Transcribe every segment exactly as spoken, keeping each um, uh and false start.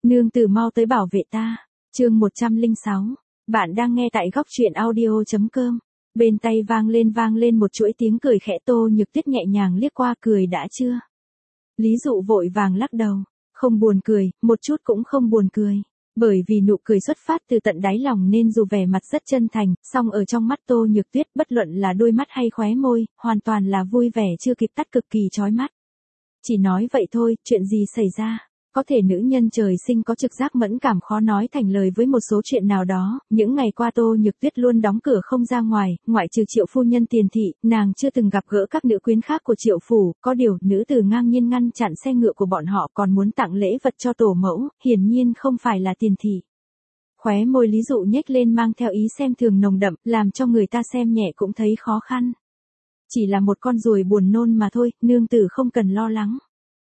Nương tử mau tới bảo vệ ta. Chương một trăm lẻ sáu. Bạn đang nghe tại góc truyện audio chấm com. Bên tay vang lên vang lên một chuỗi tiếng cười khẽ. Tô Nhược Tuyết nhẹ nhàng liếc qua, cười đã chưa? Lý Dụ vội vàng lắc đầu. Không buồn cười, một chút cũng không buồn cười. Bởi vì nụ cười xuất phát từ tận đáy lòng nên dù vẻ mặt rất chân thành, song ở trong mắt Tô Nhược Tuyết bất luận là đôi mắt hay khóe môi, hoàn toàn là vui vẻ chưa kịp tắt, cực kỳ chói mắt. Chỉ nói vậy thôi, chuyện gì xảy ra? Có thể nữ nhân trời sinh có trực giác mẫn cảm khó nói thành lời với một số chuyện nào đó, những ngày qua Tô Nhược Tuyết luôn đóng cửa không ra ngoài, ngoại trừ Triệu phu nhân tiền thị, nàng chưa từng gặp gỡ các nữ quyến khác của Triệu phủ, có điều, nữ tử ngang nhiên ngăn chặn xe ngựa của bọn họ còn muốn tặng lễ vật cho tổ mẫu, hiển nhiên không phải là tiền thị. Khóe môi Lý Dụ nhếch lên mang theo ý xem thường nồng đậm, làm cho người ta xem nhẹ cũng thấy khó khăn. Chỉ là một con ruồi buồn nôn mà thôi, nương tử không cần lo lắng.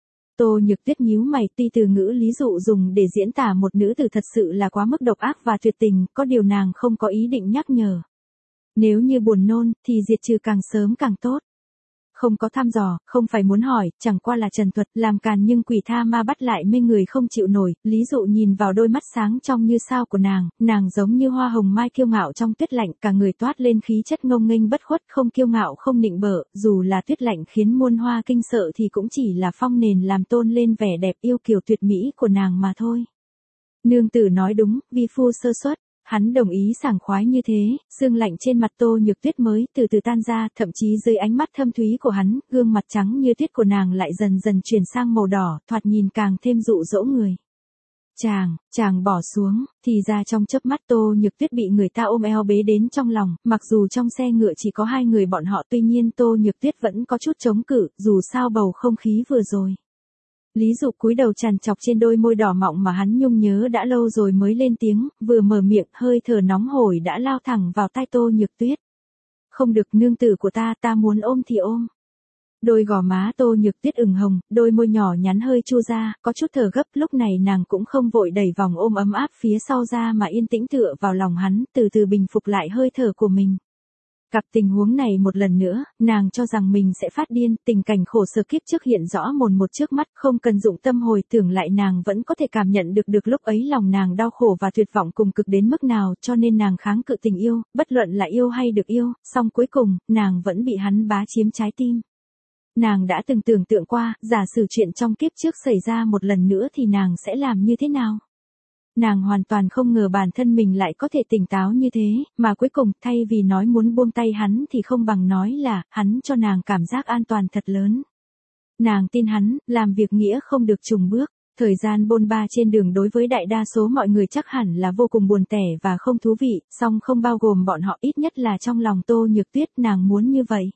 Tô Nhược Tuyết nhíu mày, tuy từ ngữ Lý Dụ dùng để diễn tả một nữ tử thật sự là quá mức độc ác và tuyệt tình, có điều nàng không có ý định nhắc nhở. Nếu như buồn nôn, thì diệt trừ càng sớm càng tốt. Không có thăm dò, không phải muốn hỏi, chẳng qua là trần thuật, làm càn nhưng quỷ tha ma bắt lại mê người không chịu nổi. Lý Dụ nhìn vào đôi mắt sáng trong như sao của nàng, nàng giống như hoa hồng mai kiêu ngạo trong tuyết lạnh, cả người toát lên khí chất ngông nghênh bất khuất, không kiêu ngạo không nịnh bợ, dù là tuyết lạnh khiến muôn hoa kinh sợ thì cũng chỉ là phong nền làm tôn lên vẻ đẹp yêu kiều tuyệt mỹ của nàng mà thôi. Nương tử nói đúng, vi phu sơ suất. Hắn đồng ý sảng khoái như thế, sương lạnh trên mặt Tô Nhược Tuyết mới từ từ tan ra, thậm chí dưới ánh mắt thâm thúy của hắn, gương mặt trắng như tuyết của nàng lại dần dần chuyển sang màu đỏ, thoạt nhìn càng thêm dụ dỗ người. Chàng, chàng bỏ xuống, thì ra trong chớp mắt Tô Nhược Tuyết bị người ta ôm eo bế đến trong lòng, mặc dù trong xe ngựa chỉ có hai người bọn họ, tuy nhiên Tô Nhược Tuyết vẫn có chút chống cự, dù sao bầu không khí vừa rồi. Lý Dụ cúi đầu trằn trọc trên đôi môi đỏ mọng mà hắn nhung nhớ đã lâu rồi mới lên tiếng, vừa mở miệng, hơi thở nóng hổi đã lao thẳng vào tai Tô Nhược Tuyết. Không được, nương tử của ta, ta muốn ôm thì ôm. Đôi gò má Tô Nhược Tuyết ửng hồng, đôi môi nhỏ nhắn hơi chu ra, có chút thở gấp, lúc này nàng cũng không vội đẩy vòng ôm ấm áp phía sau ra mà yên tĩnh tựa vào lòng hắn, từ từ bình phục lại hơi thở của mình. Gặp tình huống này một lần nữa, nàng cho rằng mình sẽ phát điên, tình cảnh khổ sở kiếp trước hiện rõ mồn một trước mắt, không cần dụng tâm hồi tưởng lại nàng vẫn có thể cảm nhận được được lúc ấy lòng nàng đau khổ và tuyệt vọng cùng cực đến mức nào, cho nên nàng kháng cự tình yêu, bất luận là yêu hay được yêu, song cuối cùng, nàng vẫn bị hắn bá chiếm trái tim. Nàng đã từng tưởng tượng qua, giả sử chuyện trong kiếp trước xảy ra một lần nữa thì nàng sẽ làm như thế nào? Nàng hoàn toàn không ngờ bản thân mình lại có thể tỉnh táo như thế, mà cuối cùng, thay vì nói muốn buông tay hắn thì không bằng nói là, hắn cho nàng cảm giác an toàn thật lớn. Nàng tin hắn, làm việc nghĩa không được chùng bước. Thời gian bôn ba trên đường đối với đại đa số mọi người chắc hẳn là vô cùng buồn tẻ và không thú vị, song không bao gồm bọn họ, ít nhất là trong lòng Tô Nhược Tuyết nàng muốn như vậy.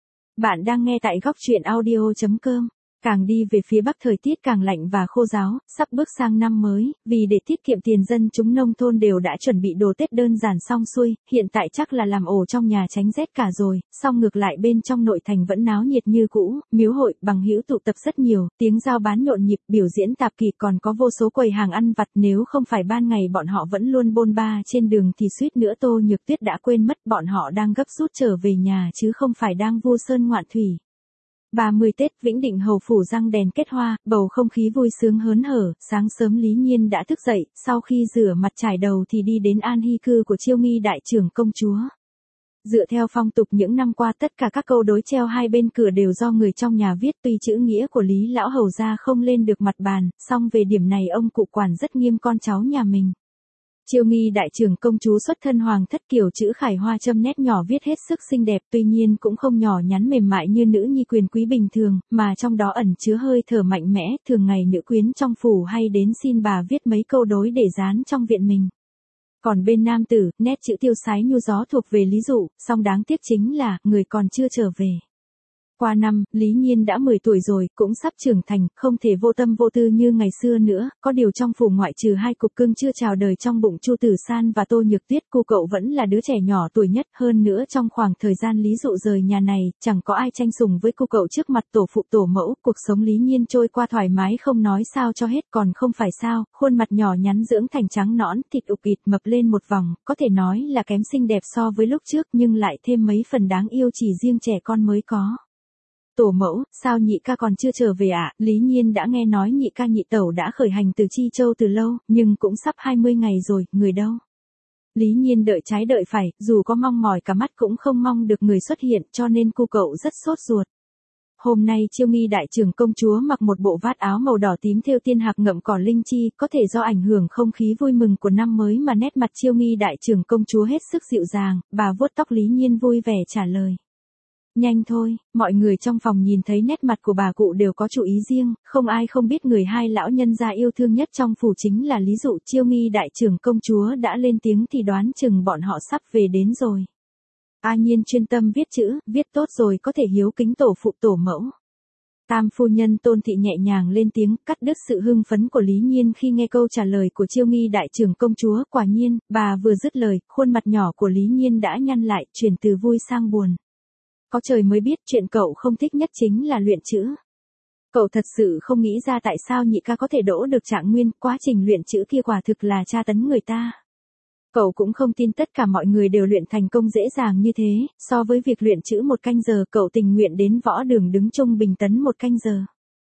Bạn đang nghe tại góc truyện audio chấm com. Càng đi về phía Bắc thời tiết càng lạnh và khô ráo, sắp bước sang năm mới, vì để tiết kiệm tiền dân chúng nông thôn đều đã chuẩn bị đồ Tết đơn giản xong xuôi, hiện tại chắc là làm ổ trong nhà tránh rét cả rồi, song ngược lại bên trong nội thành vẫn náo nhiệt như cũ, miếu hội, bằng hữu tụ tập rất nhiều, tiếng giao bán nhộn nhịp, biểu diễn tạp kỵ còn có vô số quầy hàng ăn vặt, nếu không phải ban ngày bọn họ vẫn luôn bôn ba trên đường thì suýt nữa Tô Nhược Tuyết đã quên mất bọn họ đang gấp rút trở về nhà chứ không phải đang vu sơn ngoạn thủy. ba mươi Tết, Vĩnh Định hầu phủ răng đèn kết hoa, bầu không khí vui sướng hớn hở, sáng sớm Lý Nhiên đã thức dậy, sau khi rửa mặt trải đầu thì đi đến an hy cư của Chiêu Nghi đại trưởng công chúa. Dựa theo phong tục những năm qua tất cả các câu đối treo hai bên cửa đều do người trong nhà viết, tuy chữ nghĩa của Lý lão hầu gia không lên được mặt bàn, song về điểm này ông cụ quản rất nghiêm con cháu nhà mình. Chiêu Nghi đại trưởng công chúa xuất thân hoàng thất, kiểu chữ khải hoa châm nét nhỏ viết hết sức xinh đẹp, tuy nhiên cũng không nhỏ nhắn mềm mại như nữ nhi quyền quý bình thường, mà trong đó ẩn chứa hơi thở mạnh mẽ, thường ngày nữ quyến trong phủ hay đến xin bà viết mấy câu đối để dán trong viện mình. Còn bên nam tử, nét chữ tiêu sái nhu gió thuộc về Lý Dụ, song đáng tiếc chính là, người còn chưa trở về. Qua năm, Lý Nhiên đã mười tuổi rồi, cũng sắp trưởng thành, không thể vô tâm vô tư như ngày xưa nữa, có điều trong phủ ngoại trừ hai cục cưng chưa chào đời trong bụng Chu Tử San và Tô Nhược Tuyết, cô cậu vẫn là đứa trẻ nhỏ tuổi nhất, hơn nữa trong khoảng thời gian Lý Dụ rời nhà này, chẳng có ai tranh sủng với cô cậu trước mặt tổ phụ tổ mẫu, cuộc sống Lý Nhiên trôi qua thoải mái không nói sao cho hết, còn không phải sao, khuôn mặt nhỏ nhắn dưỡng thành trắng nõn, thịt ục ịt mập lên một vòng, có thể nói là kém xinh đẹp so với lúc trước nhưng lại thêm mấy phần đáng yêu chỉ riêng trẻ con mới có. Tổ mẫu, sao nhị ca còn chưa trở về ạ? À? Lý Nhiên đã nghe nói nhị ca nhị tẩu đã khởi hành từ Chi Châu từ lâu, nhưng cũng sắp hai mươi ngày rồi, người đâu? Lý Nhiên đợi trái đợi phải, dù có mong mỏi cả mắt cũng không mong được người xuất hiện, cho nên cô cậu rất sốt ruột. Hôm nay Chiêu Nghi đại trưởng công chúa mặc một bộ vát áo màu đỏ tím thêu tiên hạc ngậm cỏ linh chi, có thể do ảnh hưởng không khí vui mừng của năm mới mà nét mặt Chiêu Nghi đại trưởng công chúa hết sức dịu dàng, bà vuốt tóc Lý Nhiên vui vẻ trả lời. Nhanh thôi, mọi người trong phòng nhìn thấy nét mặt của bà cụ đều có chủ ý riêng, không ai không biết người hai lão nhân gia yêu thương nhất trong phủ chính là Lý Dụ. Chiêu Nghi đại trưởng công chúa đã lên tiếng thì đoán chừng bọn họ sắp về đến rồi. A Nhiên chuyên tâm viết chữ, viết tốt rồi có thể hiếu kính tổ phụ tổ mẫu. Tam phu nhân Tôn Thị nhẹ nhàng lên tiếng, cắt đứt sự hưng phấn của Lý Nhiên khi nghe câu trả lời của Chiêu Nghi đại trưởng công chúa. Quả nhiên, bà vừa dứt lời, khuôn mặt nhỏ của Lý Nhiên đã nhăn lại, chuyển từ vui sang buồn. Có trời mới biết chuyện cậu không thích nhất chính là luyện chữ. Cậu thật sự không nghĩ ra tại sao nhị ca có thể đỗ được trạng nguyên, quá trình luyện chữ kia quả thực là tra tấn người ta. Cậu cũng không tin tất cả mọi người đều luyện thành công dễ dàng như thế, so với việc luyện chữ một canh giờ cậu tình nguyện đến võ đường đứng trung bình tấn một canh giờ.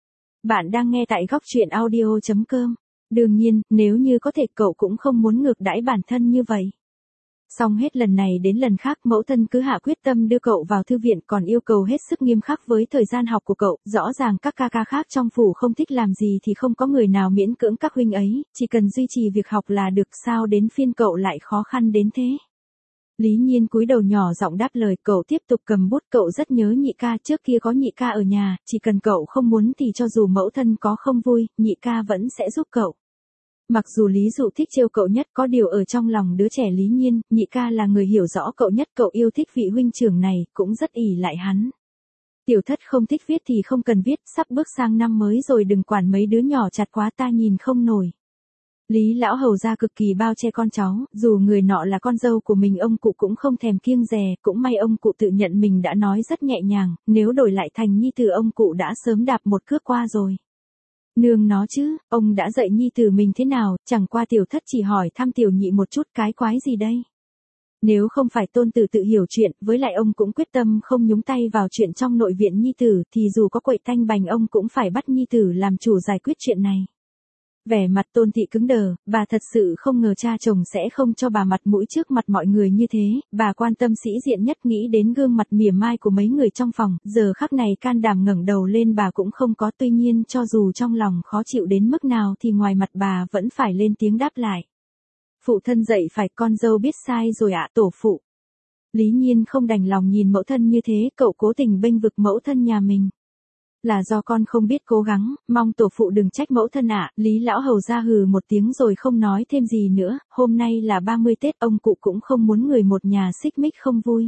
Bạn đang nghe tại góc truyện audio chấm com. Đương nhiên, nếu như có thể cậu cũng không muốn ngược đãi bản thân như vậy. Xong hết lần này đến lần khác mẫu thân cứ hạ quyết tâm đưa cậu vào thư viện còn yêu cầu hết sức nghiêm khắc với thời gian học của cậu, rõ ràng các ca ca khác trong phủ không thích làm gì thì không có người nào miễn cưỡng các huynh ấy, chỉ cần duy trì việc học là được, sao đến phiên cậu lại khó khăn đến thế. Lý Nhiên cúi đầu nhỏ giọng đáp lời, cậu tiếp tục cầm bút, cậu rất nhớ nhị ca, trước kia có nhị ca ở nhà, chỉ cần cậu không muốn thì cho dù mẫu thân có không vui, nhị ca vẫn sẽ giúp cậu. Mặc dù Lý Dụ thích trêu cậu nhất, có điều ở trong lòng đứa trẻ Lý Nhiên, nhị ca là người hiểu rõ cậu nhất, cậu yêu thích vị huynh trưởng này, cũng rất ỷ lại hắn. Tiểu thất không thích viết thì không cần viết, sắp bước sang năm mới rồi đừng quản mấy đứa nhỏ chặt quá ta nhìn không nổi. Lý lão hầu ra cực kỳ bao che con cháu, dù người nọ là con dâu của mình ông cụ cũng không thèm kiêng dè, cũng may ông cụ tự nhận mình đã nói rất nhẹ nhàng, nếu đổi lại thành nhi tử ông cụ đã sớm đạp một cước qua rồi. Nương nó chứ, ông đã dạy nhi tử mình thế nào, chẳng qua tiểu thất chỉ hỏi thăm tiểu nhị một chút, cái quái gì đây. Nếu không phải tôn tử tự hiểu chuyện, với lại ông cũng quyết tâm không nhúng tay vào chuyện trong nội viện nhi tử, thì dù có quậy tanh bành ông cũng phải bắt nhi tử làm chủ giải quyết chuyện này. Vẻ mặt Tôn Thị cứng đờ, bà thật sự không ngờ cha chồng sẽ không cho bà mặt mũi trước mặt mọi người như thế, bà quan tâm sĩ diện nhất nghĩ đến gương mặt mỉa mai của mấy người trong phòng, giờ khắc này can đảm ngẩng đầu lên bà cũng không có, tuy nhiên cho dù trong lòng khó chịu đến mức nào thì ngoài mặt bà vẫn phải lên tiếng đáp lại. Phụ thân dạy phải, con dâu biết sai rồi ạ tổ phụ. Lý Nhiên không đành lòng nhìn mẫu thân như thế, cậu cố tình bênh vực mẫu thân nhà mình. Là do con không biết cố gắng, mong tổ phụ đừng trách mẫu thân ạ. Lý lão hầu ra hừ một tiếng rồi không nói thêm gì nữa, hôm nay là ba mươi Tết, ông cụ cũng không muốn người một nhà xích mích không vui.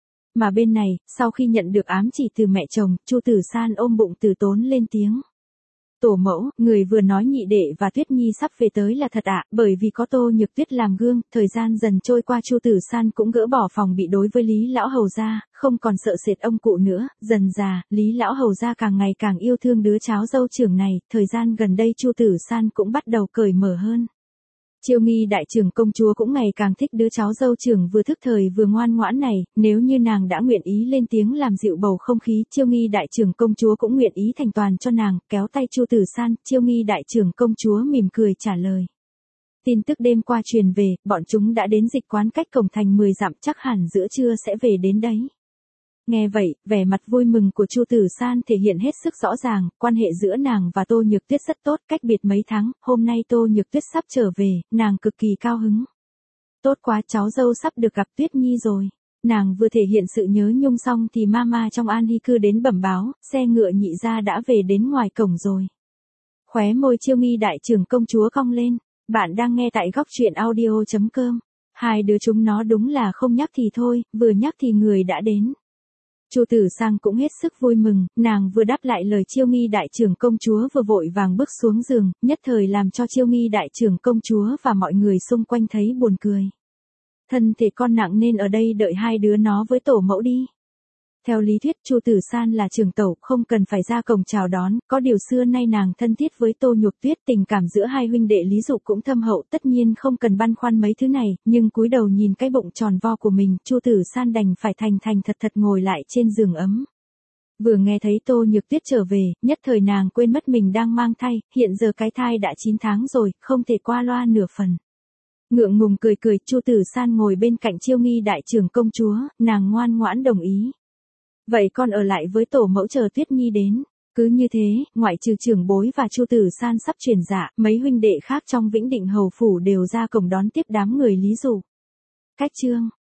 Mà bên này, sau khi nhận được ám chỉ từ mẹ chồng, Chu Tử San ôm bụng từ tốn lên tiếng. Tổ mẫu, người vừa nói nhị đệ và Tuyết Nhi sắp về tới là thật ạ, bởi vì có Tô Nhược Tuyết làm gương, thời gian dần trôi qua Chu Tử San cũng gỡ bỏ phòng bị đối với Lý lão hầu gia, không còn sợ sệt ông cụ nữa, dần già, Lý lão hầu gia càng ngày càng yêu thương đứa cháu dâu trưởng này, thời gian gần đây Chu Tử San cũng bắt đầu cởi mở hơn. Chiêu Nghi đại trưởng công chúa cũng ngày càng thích đứa cháu dâu trưởng vừa thức thời vừa ngoan ngoãn này, nếu như nàng đã nguyện ý lên tiếng làm dịu bầu không khí, Chiêu Nghi đại trưởng công chúa cũng nguyện ý thành toàn cho nàng, kéo tay Chu Tử San, Chiêu Nghi đại trưởng công chúa mỉm cười trả lời. Tin tức đêm qua truyền về, bọn chúng đã đến dịch quán cách cổng thành mười dặm, chắc hẳn giữa trưa sẽ về đến đấy. Nghe vậy, vẻ mặt vui mừng của Chu Tử San thể hiện hết sức rõ ràng, quan hệ giữa nàng và Tô Nhược Tuyết rất tốt, cách biệt mấy tháng, hôm nay Tô Nhược Tuyết sắp trở về, nàng cực kỳ cao hứng. Tốt quá, cháu dâu sắp được gặp Tuyết Nhi rồi. Nàng vừa thể hiện sự nhớ nhung xong thì mama trong An Hy cư đến bẩm báo, xe ngựa nhị gia đã về đến ngoài cổng rồi. Khóe môi Chiêu Nghi đại trưởng công chúa cong lên, bạn đang nghe tại góc truyện audio chấm com. Hai đứa chúng nó đúng là không nhắc thì thôi, vừa nhắc thì người đã đến. Chu Tử Sang cũng hết sức vui mừng, nàng vừa đáp lại lời Chiêu Nghi đại trưởng công chúa vừa vội vàng bước xuống giường, nhất thời làm cho Chiêu Nghi đại trưởng công chúa và mọi người xung quanh thấy buồn cười. Thân thể con nặng nên ở đây đợi hai đứa nó với tổ mẫu đi. Theo lý thuyết Chu Tử San là trưởng tẩu, không cần phải ra cổng chào đón, có điều xưa nay nàng thân thiết với Tô Nhược Tuyết, tình cảm giữa hai huynh đệ Lý Dụ cũng thâm hậu, tất nhiên không cần băn khoăn mấy thứ này, nhưng cúi đầu nhìn cái bụng tròn vo của mình, Chu Tử San đành phải thành thành thật thật ngồi lại trên giường ấm. Vừa nghe thấy Tô Nhược Tuyết trở về, nhất thời nàng quên mất mình đang mang thai, hiện giờ cái thai đã chín tháng rồi, không thể qua loa nửa phần. Ngượng ngùng cười cười, Chu Tử San ngồi bên cạnh Chiêu Nghi đại trưởng công chúa, nàng ngoan ngoãn đồng ý. Vậy con ở lại với tổ mẫu chờ Tuyết Nhi đến. Cứ như thế, ngoại trừ trưởng bối và Chu Tử San sắp chuyển dạ, mấy huynh đệ khác trong Vĩnh Định Hầu phủ đều ra cổng đón tiếp đám người Lý Dụ. Cách chương